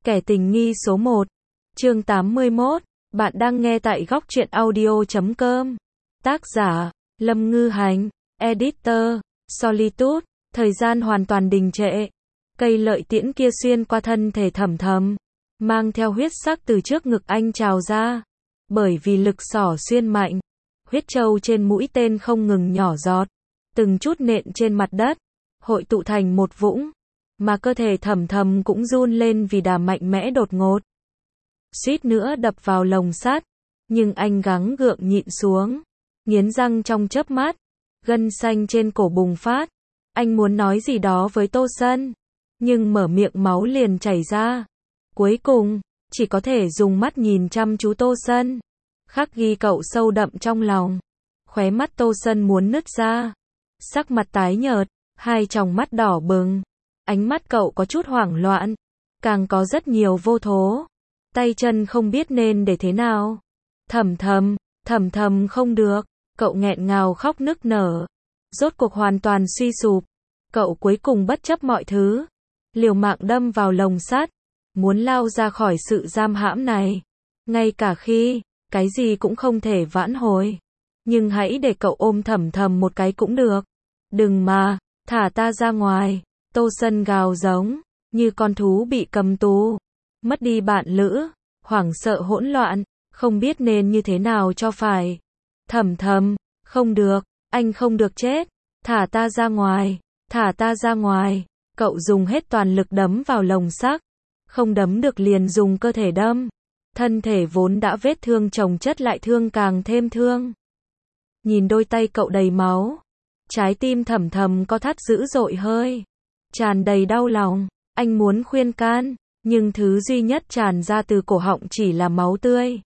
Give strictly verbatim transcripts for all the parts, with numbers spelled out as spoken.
Kẻ tình nghi số một. Chương tám mươi mốt. Bạn đang nghe tại góc truyện audio chấm com. Tác giả: Lâm Ngư Hành. Editor: Solitude. Thời gian hoàn toàn đình trệ. Cây lợi tiễn kia xuyên qua thân thể Thẩm Thầm, mang theo huyết sắc từ trước ngực anh trào ra. Bởi vì lực xỏ xuyên mạnh, huyết châu trên mũi tên không ngừng nhỏ giọt, từng chút nện trên mặt đất, hội tụ thành một vũng. Mà cơ thể Thẩm Thầm cũng run lên vì đà mạnh mẽ đột ngột. Suýt nữa đập vào lồng sắt, nhưng anh gắng gượng nhịn xuống, nghiến răng trong chớp mắt, gân xanh trên cổ bùng phát. Anh muốn nói gì đó với Tô Sân, nhưng mở miệng máu liền chảy ra. Cuối cùng, chỉ có thể dùng mắt nhìn chăm chú Tô Sân, khắc ghi cậu sâu đậm trong lòng. Khóe mắt Tô Sân muốn nứt ra, sắc mặt tái nhợt, hai tròng mắt đỏ bừng. Ánh mắt cậu có chút hoảng loạn, càng có rất nhiều vô thố. Tay chân không biết nên để thế nào. Thầm thầm, thầm thầm không được, cậu nghẹn ngào khóc nức nở. Rốt cuộc hoàn toàn suy sụp, cậu cuối cùng bất chấp mọi thứ, liều mạng đâm vào lồng sắt, muốn lao ra khỏi sự giam hãm này. Ngay cả khi, cái gì cũng không thể vãn hồi. Nhưng hãy để cậu ôm Thầm Thầm một cái cũng được. Đừng mà, thả ta ra ngoài. Tô Sân gào giống, như con thú bị cầm tù, mất đi bạn lữ, hoảng sợ hỗn loạn, không biết nên như thế nào cho phải. Thầm Thầm, không được, anh không được chết, thả ta ra ngoài, thả ta ra ngoài. Cậu dùng hết toàn lực đấm vào lồng sắt, không đấm được liền dùng cơ thể đâm. Thân thể vốn đã vết thương chồng chất lại thương càng thêm thương. Nhìn đôi tay cậu đầy máu, trái tim Thầm Thầm co thắt dữ dội hơi, tràn đầy đau lòng. Anh muốn khuyên can, nhưng thứ duy nhất tràn ra từ cổ họng chỉ là máu tươi.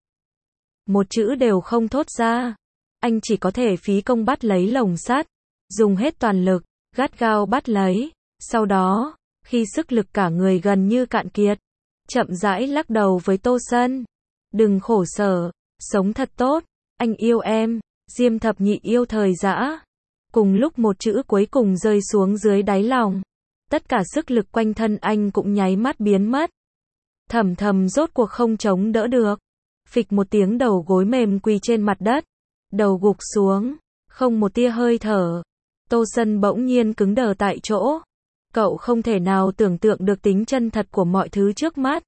Một chữ đều không thốt ra. Anh chỉ có thể phí công bắt lấy lồng sắt, dùng hết toàn lực, gắt gao bắt lấy. Sau đó, khi sức lực cả người gần như cạn kiệt, chậm rãi lắc đầu với Tô Sân. Đừng khổ sở, sống thật tốt, anh yêu em. Diêm thập nhị yêu thời dã. Cùng lúc một chữ cuối cùng rơi xuống dưới đáy lòng, tất cả sức lực quanh thân anh cũng nháy mắt biến mất. Thầm Thầm rốt cuộc không chống đỡ được, phịch một tiếng đầu gối mềm quỳ trên mặt đất, đầu gục xuống, không một tia hơi thở. Tô Sân bỗng nhiên cứng đờ tại chỗ. Cậu không thể nào tưởng tượng được tính chân thật của mọi thứ trước mắt.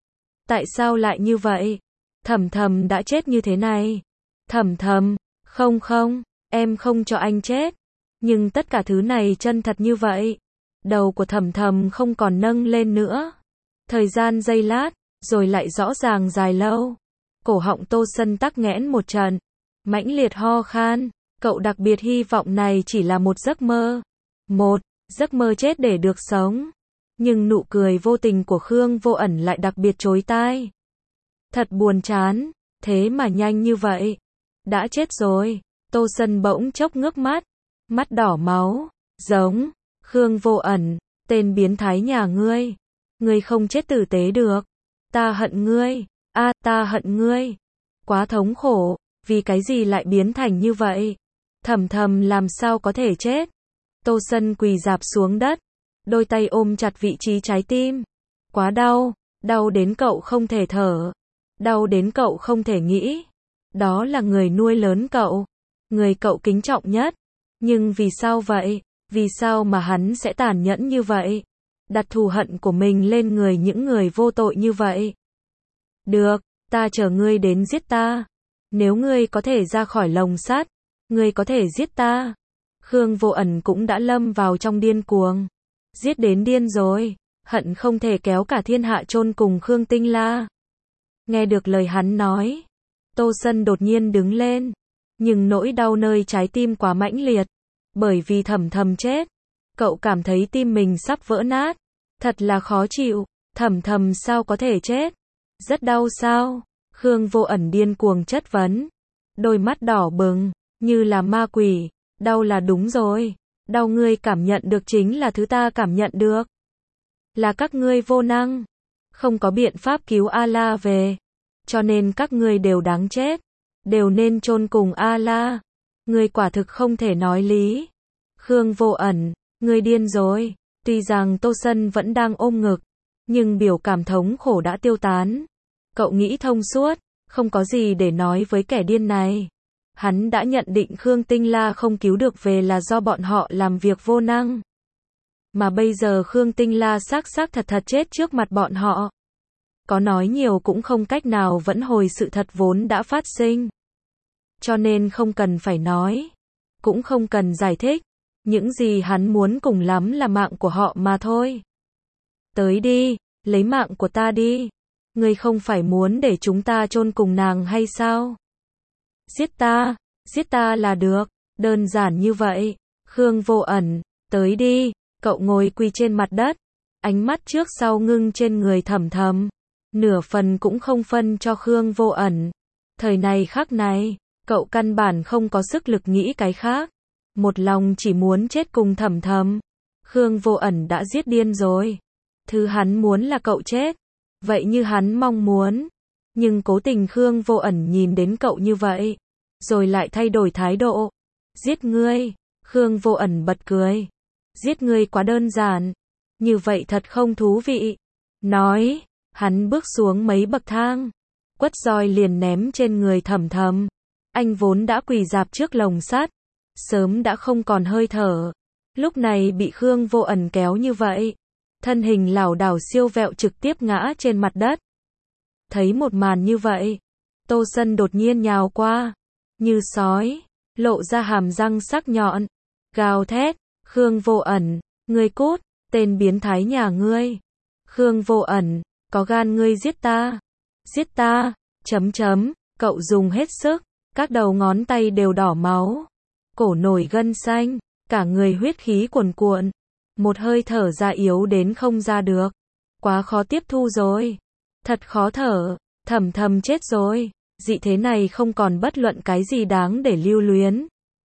Tại sao lại như vậy? Thầm Thầm đã chết như thế này. Thầm Thầm, không không, em không cho anh chết. Nhưng tất cả thứ này chân thật như vậy. Đầu của Thầm Thầm không còn nâng lên nữa. Thời gian giây lát, rồi lại rõ ràng dài lâu. Cổ họng Tô Sân tắc nghẽn một trận, mãnh liệt ho khan. Cậu đặc biệt hy vọng này chỉ là một giấc mơ. Một giấc mơ chết để được sống. Nhưng nụ cười vô tình của Khương Vô Ẩn lại đặc biệt chói tai. Thật buồn chán, thế mà nhanh như vậy. Đã chết rồi. Tô Sân bỗng chốc ngước mắt, mắt đỏ máu, giống, Khương Vô Ẩn, tên biến thái nhà ngươi. Ngươi không chết tử tế được. Ta hận ngươi, a à, ta hận ngươi. Quá thống khổ, vì cái gì lại biến thành như vậy? Thầm Thầm làm sao có thể chết? Tô Sân quỳ rạp xuống đất, đôi tay ôm chặt vị trí trái tim. Quá đau, đau đến cậu không thể thở, đau đến cậu không thể nghĩ. Đó là người nuôi lớn cậu, người cậu kính trọng nhất. Nhưng vì sao vậy? Vì sao mà hắn sẽ tàn nhẫn như vậy? Đặt thù hận của mình lên người những người vô tội như vậy. Được, ta chờ ngươi đến giết ta. Nếu ngươi có thể ra khỏi lồng sắt, ngươi có thể giết ta. Khương Vô Ẩn cũng đã lâm vào trong điên cuồng. Giết đến điên rồi, hận không thể kéo cả thiên hạ chôn cùng Khương Tinh La. Nghe được lời hắn nói, Tô Sân đột nhiên đứng lên. Nhưng nỗi đau nơi trái tim quá mãnh liệt. Bởi vì Thầm Thầm chết, cậu cảm thấy tim mình sắp vỡ nát. Thật là khó chịu. Thầm Thầm sao có thể chết? Rất đau sao? Khương Vô Ẩn điên cuồng chất vấn. Đôi mắt đỏ bừng, như là ma quỷ. Đau là đúng rồi. Đau ngươi cảm nhận được chính là thứ ta cảm nhận được. Là các ngươi vô năng. Không có biện pháp cứu A-la về. Cho nên các ngươi đều đáng chết. Đều nên chôn cùng A-la. Ngươi quả thực không thể nói lý. Khương Vô Ẩn, ngươi điên rồi. Tuy rằng Tô Sân vẫn đang ôm ngực, nhưng biểu cảm thống khổ đã tiêu tán. Cậu nghĩ thông suốt, không có gì để nói với kẻ điên này. Hắn đã nhận định Khương Tinh La không cứu được về là do bọn họ làm việc vô năng. Mà bây giờ Khương Tinh La xác xác thật thật chết trước mặt bọn họ. Có nói nhiều cũng không cách nào vãn hồi sự thật vốn đã phát sinh. Cho nên không cần phải nói, cũng không cần giải thích. Những gì hắn muốn cùng lắm là mạng của họ mà thôi. Tới đi, lấy mạng của ta đi. Ngươi không phải muốn để chúng ta chôn cùng nàng hay sao? Giết ta, giết ta là được, đơn giản như vậy. Khương Vô Ẩn, tới đi, cậu ngồi quỳ trên mặt đất, ánh mắt trước sau ngưng trên người Thẩm Thầm, nửa phần cũng không phân cho Khương Vô Ẩn. Thời này khắc này, cậu căn bản không có sức lực nghĩ cái khác, một lòng chỉ muốn chết cùng Thẩm Thầm. Khương Vô Ẩn đã giết điên rồi, thứ hắn muốn là cậu chết, vậy như hắn mong muốn. Nhưng cố tình Khương Vô Ẩn nhìn đến cậu như vậy, rồi lại thay đổi thái độ. Giết ngươi, Khương Vô Ẩn bật cười. Giết ngươi quá đơn giản, như vậy thật không thú vị. Nói, hắn bước xuống mấy bậc thang, quất roi liền ném trên người Thẩm Thầm. Anh vốn đã quỳ rạp trước lồng sắt, sớm đã không còn hơi thở. Lúc này bị Khương Vô Ẩn kéo như vậy, thân hình lảo đảo siêu vẹo trực tiếp ngã trên mặt đất. Thấy một màn như vậy, Tô Sân đột nhiên nhào qua, như sói, lộ ra hàm răng sắc nhọn, gào thét, Khương Vô Ẩn, ngươi cút, tên biến thái nhà ngươi. Khương Vô Ẩn, có gan ngươi giết ta, giết ta, chấm chấm, cậu dùng hết sức, các đầu ngón tay đều đỏ máu, cổ nổi gân xanh, cả người huyết khí cuồn cuộn, một hơi thở ra yếu đến không ra được, quá khó tiếp thu rồi. Thật khó thở, Thẩm Thầm chết rồi, dị thế này không còn bất luận cái gì đáng để lưu luyến.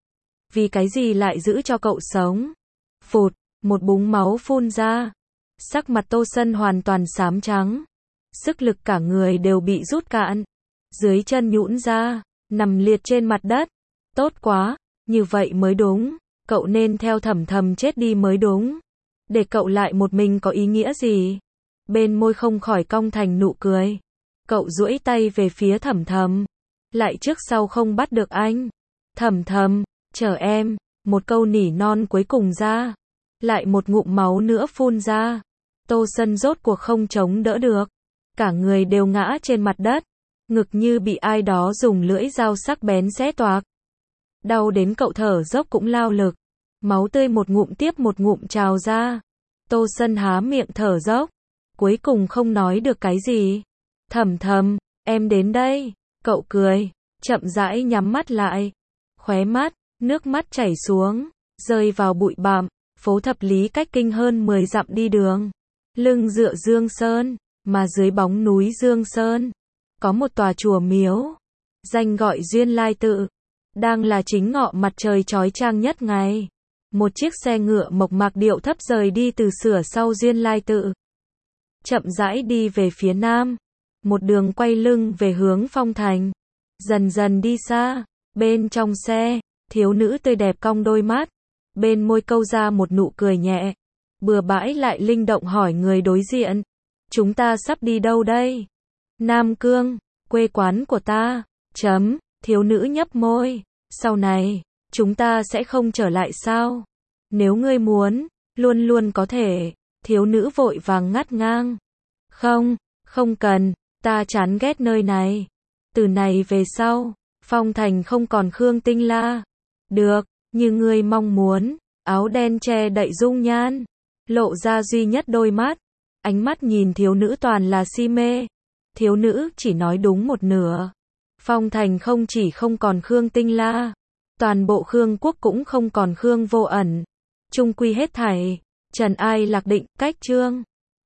Vì cái gì lại giữ cho cậu sống? Phụt, một búng máu phun ra. Sắc mặt Tô Sân hoàn toàn xám trắng. Sức lực cả người đều bị rút cạn. Dưới chân nhũn ra, nằm liệt trên mặt đất. Tốt quá, như vậy mới đúng. Cậu nên theo Thẩm Thầm chết đi mới đúng. Để cậu lại một mình có ý nghĩa gì? Bên môi không khỏi cong thành nụ cười. Cậu duỗi tay về phía Thẩm Thầm, lại trước sau không bắt được anh. Thẩm Thầm, chờ em, một câu nỉ non cuối cùng ra. Lại một ngụm máu nữa phun ra. Tô Sân rốt cuộc không chống đỡ được. Cả người đều ngã trên mặt đất. Ngực như bị ai đó dùng lưỡi dao sắc bén xé toạc. Đau đến cậu thở dốc cũng lao lực. Máu tươi một ngụm tiếp một ngụm trào ra. Tô Sân há miệng thở dốc. Cuối cùng không nói được cái gì. Thẩm Thầm, em đến đây. Cậu cười, chậm rãi nhắm mắt lại. Khóe mắt, nước mắt chảy xuống, rơi vào bụi bặm. Phố Thập Lý cách kinh hơn mười dặm đi đường. Lưng dựa Dương Sơn, mà dưới bóng núi Dương Sơn, có một tòa chùa miếu, danh gọi Duyên Lai Tự. Đang là chính ngọ mặt trời chói chang nhất ngày. Một chiếc xe ngựa mộc mạc điệu thấp rời đi từ sửa sau Duyên Lai Tự. Chậm rãi đi về phía nam. Một đường quay lưng về hướng Phong Thành. Dần dần đi xa. Bên trong xe, thiếu nữ tươi đẹp cong đôi mắt. Bên môi câu ra một nụ cười nhẹ. Bừa bãi lại linh động hỏi người đối diện. Chúng ta sắp đi đâu đây? Nam Cương, quê quán của ta. Chấm, thiếu nữ nhấp môi. Sau này, chúng ta sẽ không trở lại sao? Nếu ngươi muốn, luôn luôn có thể. Thiếu nữ vội vàng ngắt ngang. Không, không cần, ta chán ghét nơi này. Từ này về sau, Phong Thành không còn Khương Tinh La. Được, như ngươi mong muốn, áo đen che đậy dung nhan, lộ ra duy nhất đôi mắt. Ánh mắt nhìn thiếu nữ toàn là si mê. Thiếu nữ chỉ nói đúng một nửa. Phong Thành không chỉ không còn Khương Tinh La, toàn bộ Khương quốc cũng không còn Khương Vô Ẩn. Chung quy hết thảy, trần ai lạc định, cách chương.